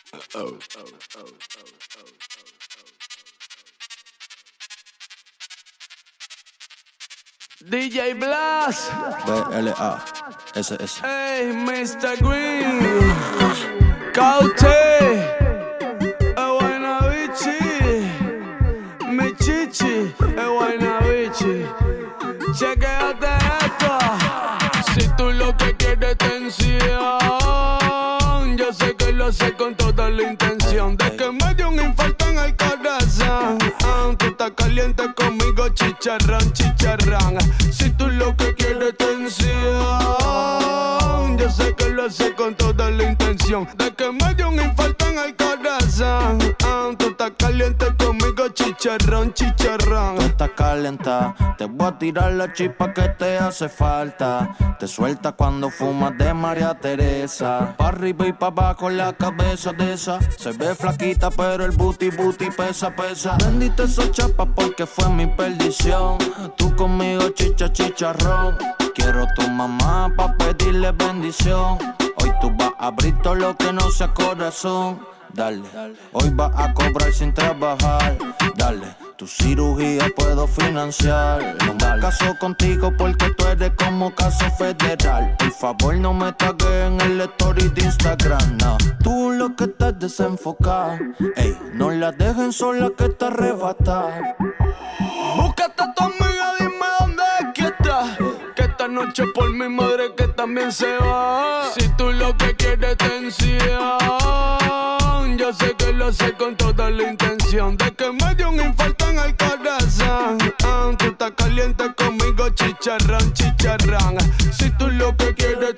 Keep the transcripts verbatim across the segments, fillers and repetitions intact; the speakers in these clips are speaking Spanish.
Oh, oh, oh, oh, oh, oh. D J Blas B L A S S. Hey, mister Green Caute Ewainabichi Mi chichi Ewainabichi Chequéate esto. Si tú lo que quieres tensión, yo sé que lo sé con toda la intención de que me dio un infarto en el corazón. Ah, tú estás caliente conmigo, chicharrón, chicharrón. Si tú lo que quieres tensión, yo sé que lo sé con toda la intención de que me dio un infarto en el corazón. Ah, tú estás caliente conmigo, chicharrón, chicharrón. Tú estás calentada, te voy a tirar la chispa que te hace falta. Te suelta cuando fumas de María Teresa. Pa' arriba y pa' abajo la cabeza de esa. Se ve flaquita pero el booty booty pesa, pesa. Bendita esa chapa porque fue mi perdición. Tú conmigo chicha chicharrón. Quiero tu mamá pa' pedirle bendición. Hoy tú vas a abrir todo lo que no sea corazón. Dale, hoy vas a cobrar sin trabajar. Dale, tu cirugía puedo financiar. No me caso contigo porque tú eres como caso federal. Por favor no me tagues en el story de Instagram, no. Tú lo que estás desenfocado. Ey, no la dejen sola que te arrebata. Búscate a tu amiga, dime dónde es que está. Que esta noche por mi madre que también se va. Si tú lo que quieres tensión, yo sé que lo sé con toda la intención de que me dio un infarto en el corazón. Ah, tú estás caliente conmigo, chicharrón, chicharrón. Si tú lo que quieres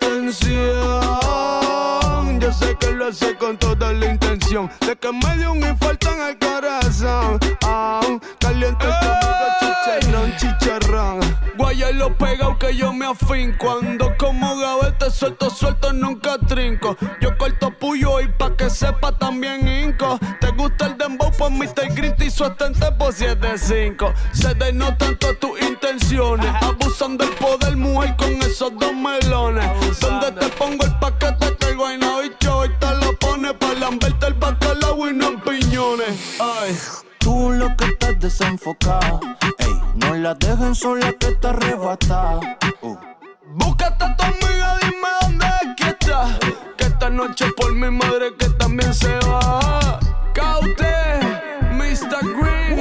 tensión, yo sé que lo sé con toda la intención de que me dio un infarto en el corazón. Ah, caliente conmigo, chicharrón, chicharrón. Guaya lo pegado que yo me afín. Cuando como gavete suelto, suelto, nunca trinco. Yo corto puyo y pa' que sepa también inco. Te gusta el dembow, pues mister Green y su estante por siete cinco. Se denotan todas tus intenciones. Abusando del poder, mujer, con esos dos melones. Donde te pongo el paquete que el guayna bicho hoy te lo pone pa' lamberte el bacalao y no en piñones. Ay. Tú lo que estás desenfocado. Ey, no la dejen sola que te arrebata. Uh. Búscate a tu amiga, dime dónde es que está. Que esta noche por mi madre que también se va. Caute, mister Green,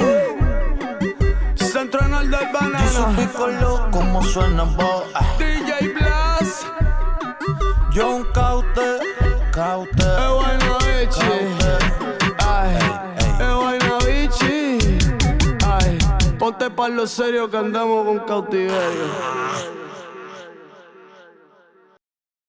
Central del Banana. Yo soy picolo, como suena vos. D J Blas, John Caute, Caute, Ewainabichi. Ay, Ewainabichi. Ay, ponte pa' lo serio que andamos con cautiverio.